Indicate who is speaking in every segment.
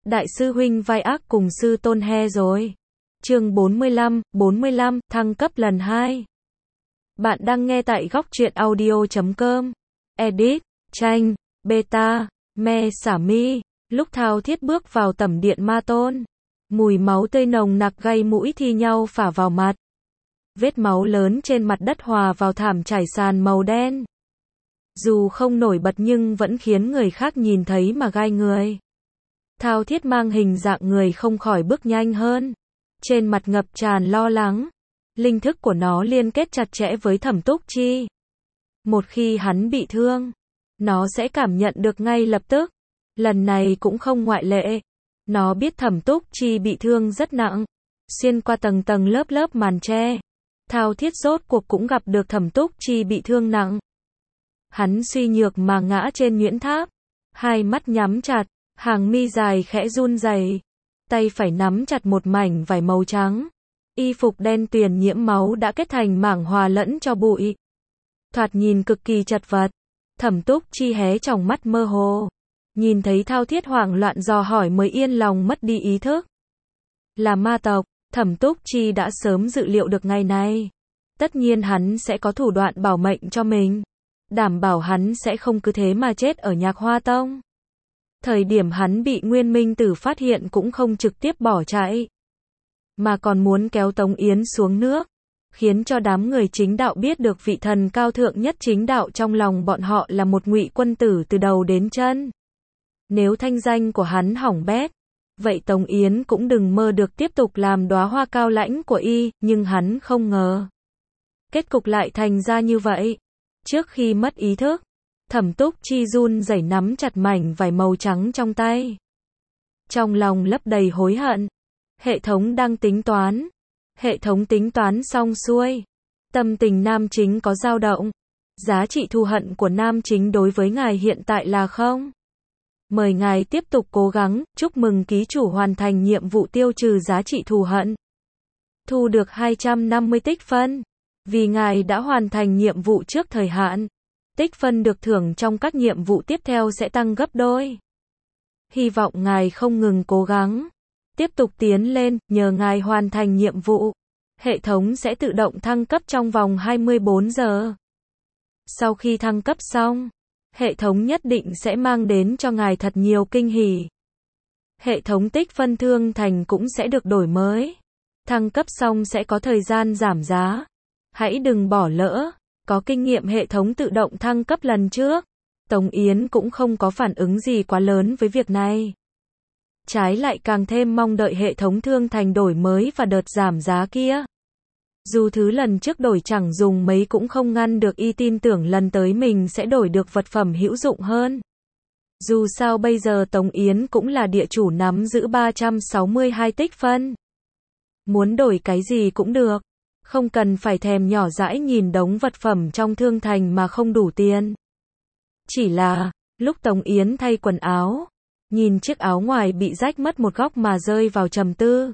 Speaker 1: Đại sư huynh vai ác cùng sư tôn he rồi. Chương 45, thăng cấp lần 2. Bạn đang nghe tại góc truyện audio.com. Edit, tranh, beta, me xả mi. Lúc Thao Thiết bước vào tẩm điện ma tôn, mùi máu tươi nồng nặc gây mũi thi nhau phả vào mặt. Vết máu lớn trên mặt đất hòa vào thảm trải sàn màu đen. Dù không nổi bật nhưng vẫn khiến người khác nhìn thấy mà gai người. Thao Thiết mang hình dạng người không khỏi bước nhanh hơn. Trên mặt ngập tràn lo lắng. Linh thức của nó liên kết chặt chẽ với Thẩm Túc Chi. Một khi hắn bị thương, nó sẽ cảm nhận được ngay lập tức. Lần này cũng không ngoại lệ. Nó biết Thẩm Túc Chi bị thương rất nặng. Xuyên qua tầng tầng lớp lớp màn tre, Thao Thiết rốt cuộc cũng gặp được Thẩm Túc Chi bị thương nặng. Hắn suy nhược mà ngã trên nhuyễn tháp. Hai mắt nhắm chặt, hàng mi dài khẽ run rẩy. Tay phải nắm chặt một mảnh vải màu trắng. Y phục đen tuyền nhiễm máu đã kết thành mảng hòa lẫn cho bụi. Thoạt nhìn cực kỳ chật vật. Thẩm Túc Chi hé tròng mắt mơ hồ. Nhìn thấy Thao Thiết hoảng loạn dò hỏi mới yên lòng mất đi ý thức. Là ma tộc, Thẩm Túc Chi đã sớm dự liệu được ngày này. Tất nhiên hắn sẽ có thủ đoạn bảo mệnh cho mình. Đảm bảo hắn sẽ không cứ thế mà chết ở Nhạc Hoa Tông. Thời điểm hắn bị Nguyên Minh Tử phát hiện cũng không trực tiếp bỏ chạy, mà còn muốn kéo Tống Yến xuống nước, khiến cho đám người chính đạo biết được vị thần cao thượng nhất chính đạo trong lòng bọn họ là một Ngụy Quân Tử từ đầu đến chân. Nếu thanh danh của hắn hỏng bét, vậy Tống Yến cũng đừng mơ được tiếp tục làm đóa hoa cao lãnh của y, nhưng hắn không ngờ. Kết cục lại thành ra như vậy. Trước khi mất ý thức, Thẩm Túc Chi run rẩy nắm chặt mảnh vải màu trắng trong tay. Trong lòng lấp đầy hối hận. Hệ thống đang tính toán. Hệ thống tính toán xong xuôi. Tâm tình nam chính có dao động. Giá trị thù hận của nam chính đối với ngài hiện tại là 0. Mời ngài tiếp tục cố gắng, chúc mừng ký chủ hoàn thành nhiệm vụ tiêu trừ giá trị thù hận. Thu được 250 tích phân. Vì ngài đã hoàn thành nhiệm vụ trước thời hạn. Tích phân được thưởng trong các nhiệm vụ tiếp theo sẽ tăng gấp đôi. Hy vọng ngài không ngừng cố gắng. Tiếp tục tiến lên, nhờ ngài hoàn thành nhiệm vụ. Hệ thống sẽ tự động thăng cấp trong vòng 24 giờ. Sau khi thăng cấp xong, hệ thống nhất định sẽ mang đến cho ngài thật nhiều kinh hỉ. Hệ thống tích phân thương thành cũng sẽ được đổi mới. Thăng cấp xong sẽ có thời gian giảm giá. Hãy đừng bỏ lỡ. Có kinh nghiệm hệ thống tự động thăng cấp lần trước, Tống Yến cũng không có phản ứng gì quá lớn với việc này. Trái lại càng thêm mong đợi hệ thống thương thành đổi mới và đợt giảm giá kia. Dù thứ lần trước đổi chẳng dùng mấy cũng không ngăn được y tin tưởng lần tới mình sẽ đổi được vật phẩm hữu dụng hơn. Dù sao bây giờ Tống Yến cũng là địa chủ nắm giữ 362 tích phân. Muốn đổi cái gì cũng được. Không cần phải thèm nhỏ dãi nhìn đống vật phẩm trong thương thành mà không đủ tiền. Chỉ là, lúc Tống Yến thay quần áo, nhìn chiếc áo ngoài bị rách mất một góc mà rơi vào trầm tư.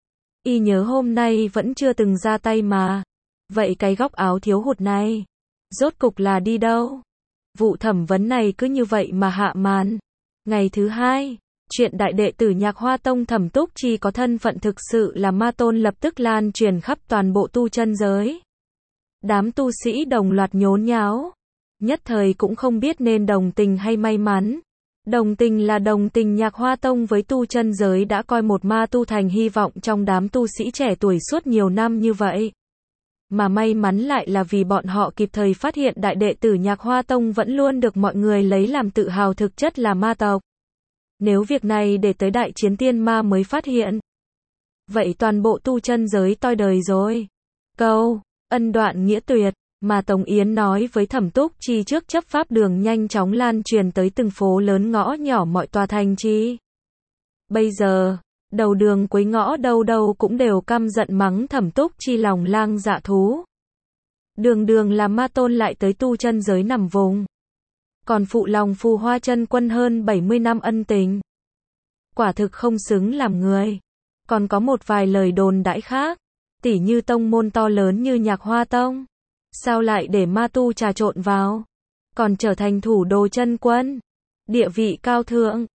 Speaker 1: Y nhớ hôm nay vẫn chưa từng ra tay mà. Vậy cái góc áo thiếu hụt này, rốt cục là đi đâu? Vụ thẩm vấn này cứ như vậy mà hạ màn. Ngày thứ 2. Chuyện đại đệ tử Nhạc Hoa Tông Thẩm Túc Chi có thân phận thực sự là ma tôn lập tức lan truyền khắp toàn bộ tu chân giới. Đám tu sĩ đồng loạt nhốn nháo. Nhất thời cũng không biết nên đồng tình hay may mắn. Đồng tình là đồng tình, Nhạc Hoa Tông với tu chân giới đã coi một ma tu thành hy vọng trong đám tu sĩ trẻ tuổi suốt nhiều năm như vậy. Mà may mắn lại là vì bọn họ kịp thời phát hiện đại đệ tử Nhạc Hoa Tông vẫn luôn được mọi người lấy làm tự hào thực chất là ma tộc. Nếu việc này để tới đại chiến tiên ma mới phát hiện, vậy toàn bộ tu chân giới toi đời rồi. Câu ân đoạn nghĩa tuyệt mà Tống Yến nói với Thẩm Túc Chi trước chấp pháp đường nhanh chóng lan truyền tới từng phố lớn ngõ nhỏ mọi tòa thành trì. Bây giờ, đầu đường cuối ngõ đâu đâu cũng đều căm giận mắng Thẩm Túc Chi lòng lang dạ thú. Đường đường là ma tôn lại tới tu chân giới nằm vùng. Còn phụ lòng Phù Hoa Chân Quân hơn 70 năm ân tình. Quả thực không xứng làm người. Còn có một vài lời đồn đãi khác, tỉ như tông môn to lớn như Nhạc Hoa Tông, sao lại để ma tu trà trộn vào, còn trở thành thủ đồ chân quân, địa vị cao thượng,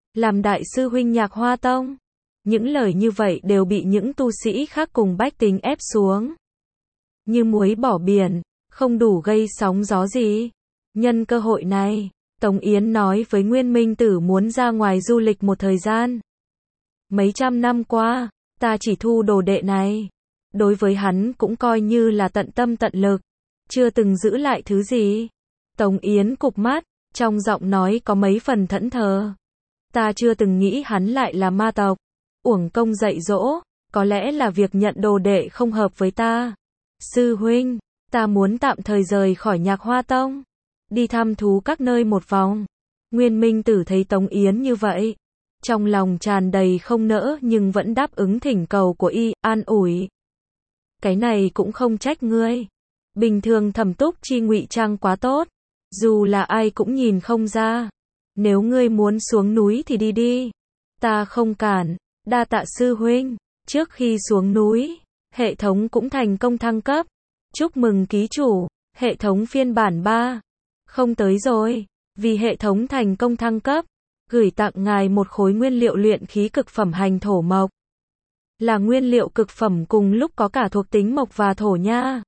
Speaker 1: làm đại sư huynh Nhạc Hoa Tông. Những lời như vậy đều bị những tu sĩ khác cùng bách tính ép xuống. Như muối bỏ biển, không đủ gây sóng gió gì. Nhân cơ hội này, Tống Yến nói với Nguyên Minh Tử muốn ra ngoài du lịch một thời gian. Mấy trăm năm qua, ta chỉ thu đồ đệ này. Đối với hắn cũng coi như là tận tâm tận lực, chưa từng giữ lại thứ gì. Tống Yến cụp mắt, trong giọng nói có mấy phần thẫn thờ. Ta chưa từng nghĩ hắn lại là ma tộc. Uổng công dạy dỗ, có lẽ là việc nhận đồ đệ không hợp với ta. Sư huynh, ta muốn tạm thời rời khỏi Nhạc Hoa Tông, đi thăm thú các nơi một vòng. Nguyên Minh Tử thấy Tống Yến như vậy, trong lòng tràn đầy không nỡ nhưng vẫn đáp ứng thỉnh cầu của y, an ủi. Cái này cũng không trách ngươi. Bình thường Thẩm Túc Chi ngụy trang quá tốt, dù là ai cũng nhìn không ra. Nếu ngươi muốn xuống núi thì đi đi, ta không cản. Đa tạ sư huynh. Trước khi xuống núi, hệ thống cũng thành công thăng cấp. Chúc mừng ký chủ, hệ thống phiên bản 3. Không tới rồi, vì hệ thống thành công thăng cấp, gửi tặng ngài một khối nguyên liệu luyện khí cực phẩm hành thổ mộc. Là nguyên liệu cực phẩm cùng lúc có cả thuộc tính mộc và thổ nha.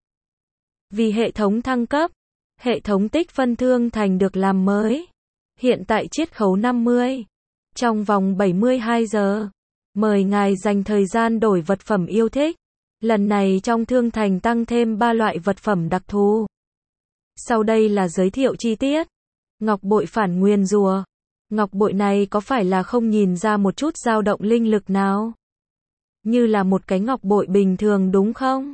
Speaker 1: Vì hệ thống thăng cấp, hệ thống tích phân thương thành được làm mới. Hiện tại chiết khấu 50. Trong vòng 72 giờ. Mời ngài dành thời gian đổi vật phẩm yêu thích. Lần này trong thương thành tăng thêm 3 loại vật phẩm đặc thù. Sau đây là giới thiệu chi tiết. Ngọc bội phản nguyền rùa. Ngọc bội này có phải là không nhìn ra một chút dao động linh lực nào? Như là một cái ngọc bội bình thường đúng không?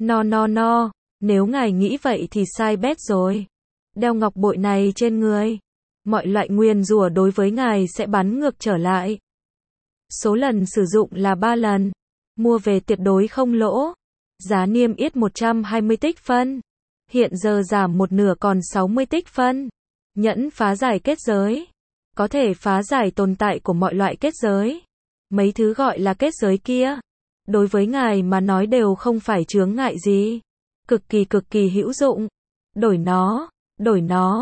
Speaker 1: No. Nếu ngài nghĩ vậy thì sai bét rồi. Đeo ngọc bội này trên người, mọi loại nguyền rủa đối với ngài sẽ bắn ngược trở lại. Số lần sử dụng là 3 lần. Mua về tuyệt đối không lỗ. Giá niêm yết 120 tích phân. Hiện giờ giảm một nửa còn 60 tích phân. Nhẫn phá giải kết giới. Có thể phá giải tồn tại của mọi loại kết giới. Mấy thứ gọi là kết giới kia, đối với ngài mà nói đều không phải chướng ngại gì. Cực kỳ hữu dụng. Đổi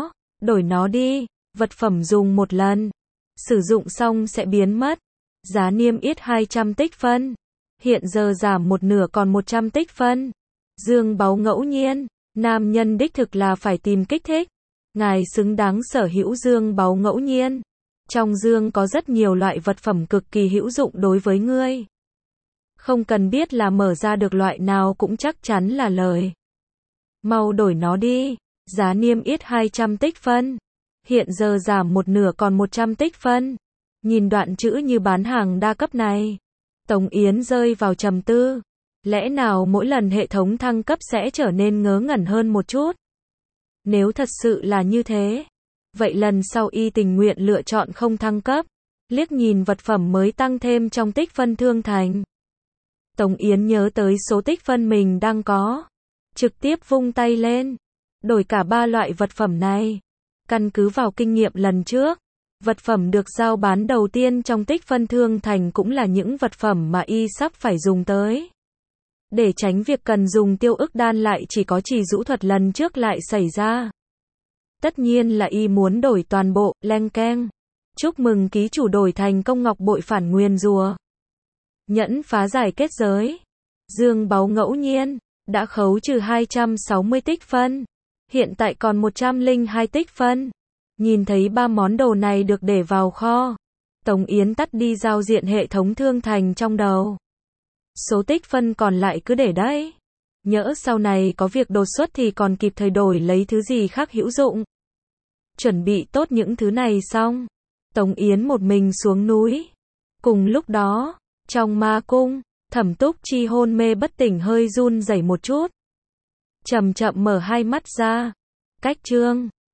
Speaker 1: nó đi. Vật phẩm dùng một lần. Sử dụng xong sẽ biến mất. Giá niêm yết 200 tích phân. Hiện giờ giảm một nửa còn 100 tích phân. Dương báu ngẫu nhiên. Nam nhân đích thực là phải tìm kích thích. Ngài xứng đáng sở hữu dương báu ngẫu nhiên. Trong dương có rất nhiều loại vật phẩm cực kỳ hữu dụng đối với ngươi. Không cần biết là mở ra được loại nào cũng chắc chắn là lời. Mau đổi nó đi. Giá niêm yết 200 tích phân. Hiện giờ giảm một nửa còn 100 tích phân. Nhìn đoạn chữ như bán hàng đa cấp này, Tống Yến rơi vào trầm tư. Lẽ nào mỗi lần hệ thống thăng cấp sẽ trở nên ngớ ngẩn hơn một chút? Nếu thật sự là như thế, vậy lần sau y tình nguyện lựa chọn không thăng cấp. Liếc nhìn vật phẩm mới tăng thêm trong tích phân thương thành, Tống Yến nhớ tới số tích phân mình đang có. Trực tiếp vung tay lên. Đổi cả 3 loại vật phẩm này. Căn cứ vào kinh nghiệm lần trước, vật phẩm được giao bán đầu tiên trong tích phân thương thành cũng là những vật phẩm mà y sắp phải dùng tới. Để tránh việc cần dùng tiêu ức đan lại chỉ có trì rũ thuật lần trước lại xảy ra. Tất nhiên là y muốn đổi toàn bộ, leng keng. Chúc mừng ký chủ đổi thành công ngọc bội phản nguyền rùa. Nhẫn phá giải kết giới. Dương báu ngẫu nhiên. Đã khấu trừ 260 tích phân. Hiện tại còn 102 tích phân. Nhìn thấy 3 món đồ này được để vào kho, Tống Yến tắt đi giao diện hệ thống thương thành trong đầu. Số tích phân còn lại cứ để đấy. Nhỡ sau này có việc đột xuất thì còn kịp thời đổi lấy thứ gì khác hữu dụng. Chuẩn bị tốt những thứ này xong, Tống Yến một mình xuống núi. Cùng lúc đó, trong ma cung, Thẩm Túc Chi hôn mê bất tỉnh hơi run rẩy một chút. Chậm chậm mở hai mắt ra. Cách chương